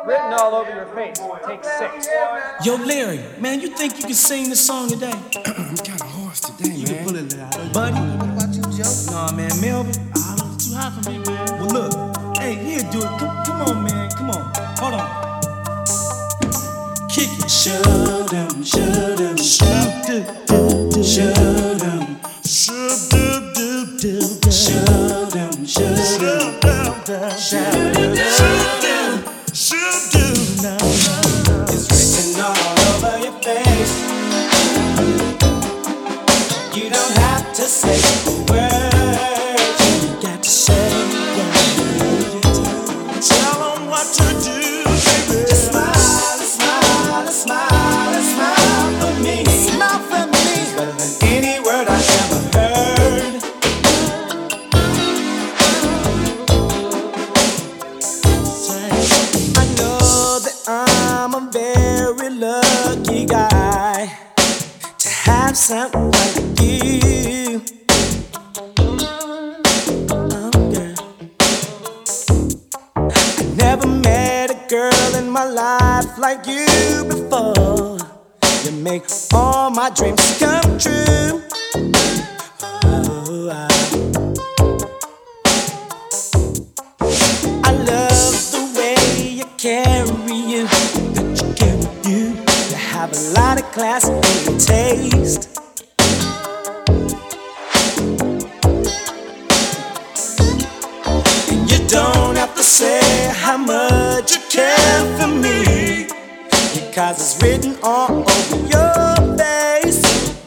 Written all over your face. Take 6. Yo, Larry, man, you think you can sing this song today? I'm kinda hoarse today, You man. can pull it out. Buddy? What about you, Joe? Nah, man, Melvin. I don't know, it's too high for me, man. Well, look. Hey, here, do it. Come on, man. Come on. Hold on. Kick it. Shoo-dum, shoo-dum, shoo-dum, shoo-dum, shoo-dum, shoo-dum, shoo-dum. It's written all over your face. You don't have to say a word. You got to say tell them what to do, baby. Just smile, smile, smile, smile for me. Smile for me. It's better than any word I ever heard. I know that I'm a very lucky guy to have someone like you. Oh, girl. I never met a girl in my life like you before. You make all my dreams come true. Oh, I love the way you carry you, that you carry you. You have a lot of class and your taste. And you don't have to say how much you care for me, because it's written all over your face.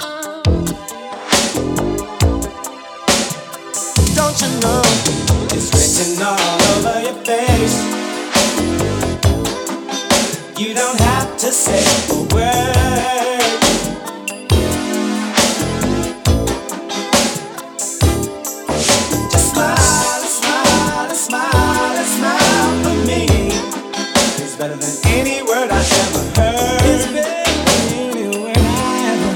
Don't you know it's written all over your face? You don't have to say a word. Just smile, smile, smile, smile for me. It's better than any word I ever heard. It's better than any word I ever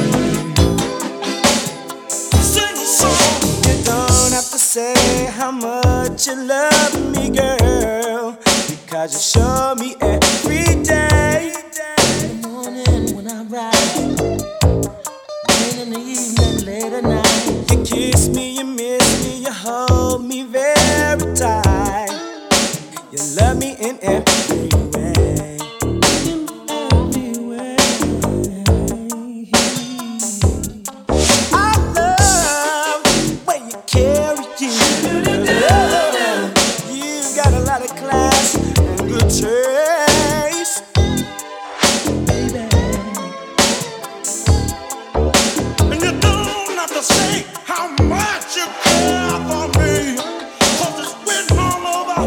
heard. Sing a song. You don't have to say how much you love me, girl, because you show me every day. In the morning when I ride, late in the evening, late at night. You kiss me, you miss me, you hold me very tight. You love me in every way. In every way. I love the way you carry you. You got a lot of class and good taste, baby. And you don't have to say how much you care for me, 'cause it's written all over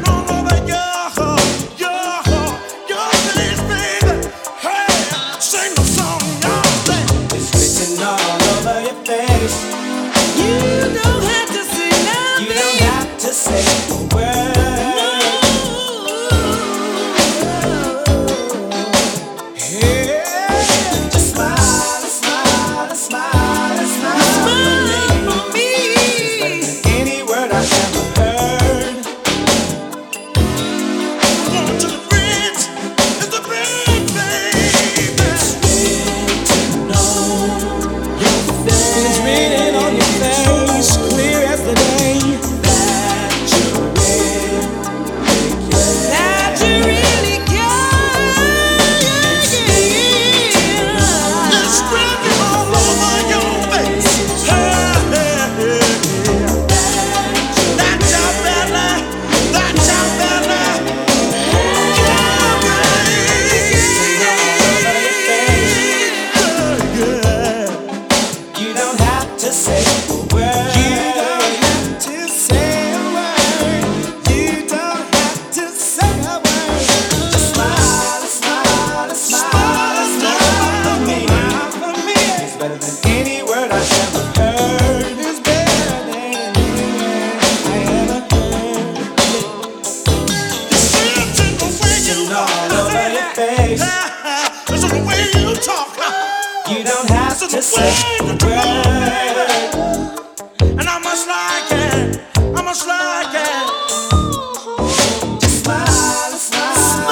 your face, baby. Hey, sing the song, y'all say. It's written all over your face. You don't have to say nothing. You don't have to say a word. Yeah. Just smile, smile, smile, smile for me. It's better than any word I ever heard. Going to the bridge, it's the bridge, baby. It's written on your face. It's written on your face, clear as the day, that you're that you really care. It's written all over your face. That's your belly, that's your belly. You don't have to say a word. You don't have to say a word. You don't have to say a word. Just smile, smile, smile, smile for me. It's better than any word I ever heard. It's better than any word I ever heard. It's all over your face. It's the way you talk. You don't have to say a word. And I must like it. I must like it. Just smile, smile.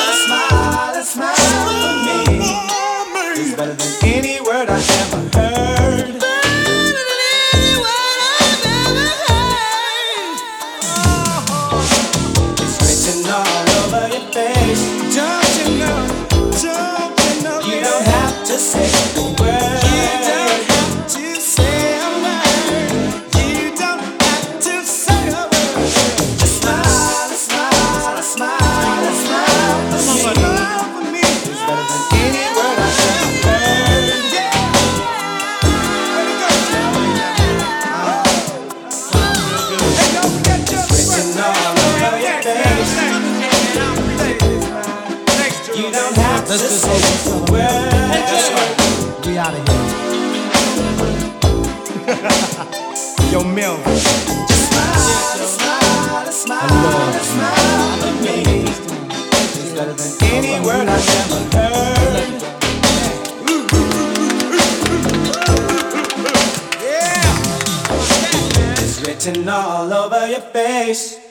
Let's just hope it's something. That's right. We out of here. Yo, Mel. Smile at me. It's better than any word I've ever heard. Yeah. It's written all over your face.